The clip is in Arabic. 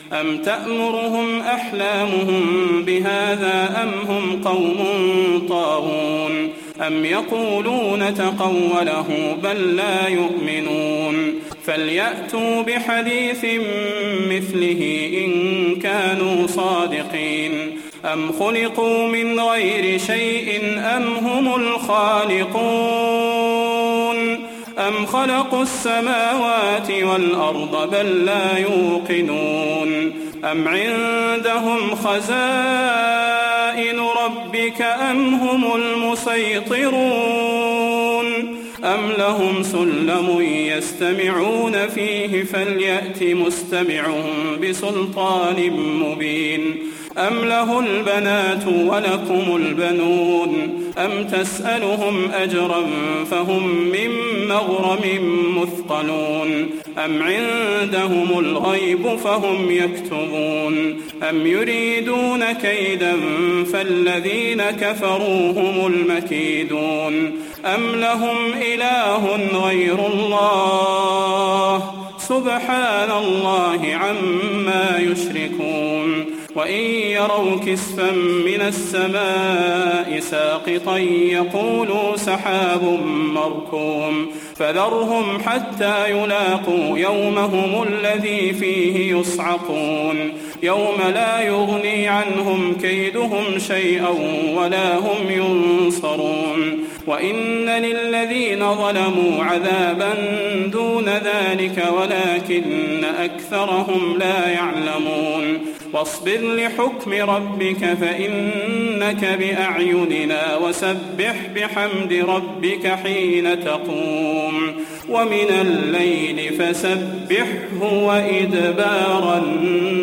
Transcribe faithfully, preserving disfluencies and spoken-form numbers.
أم تأمرهم أحلامهم بهذا أم هم قوم طاغون أم يقولون تقوله بل لا يؤمنون فليأتوا بحديث مثله إن كانوا صادقين أم خلقوا من غير شيء أم هم الخالقون أم خلقوا السماوات والأرض بل لا يوقنون أم عندهم خزائن ربك أم هم المسيطرون أم لهم سلم يستمعون فيه فليأت مستمعهم بسلطان مبين أم له البنات ولكم البنون أم تسألهم أجرا فهم من مغرم مثقلون أم عندهم الغيب فهم يكتبون أم يريدون كيدا فالذين كفروا هم المكيدون أم لهم إله غير الله سبحان الله عما يشركون وإن يروا كسفا من السماء ساقطا يقولوا سحاب مركوم فذرهم حتى يلاقوا يومهم الذي فيه يصعقون يوم لا يغني عنهم كيدهم شيئا ولا هم ينصرون وإن للذين ظلموا عذابا دون ذلك ولكن أكثرهم لا يعلمون واصبر لحكم ربك فإنك بأعيننا وسبح بحمد ربك حين تقوم ومن الليل فسبحه وإدبار النجوم.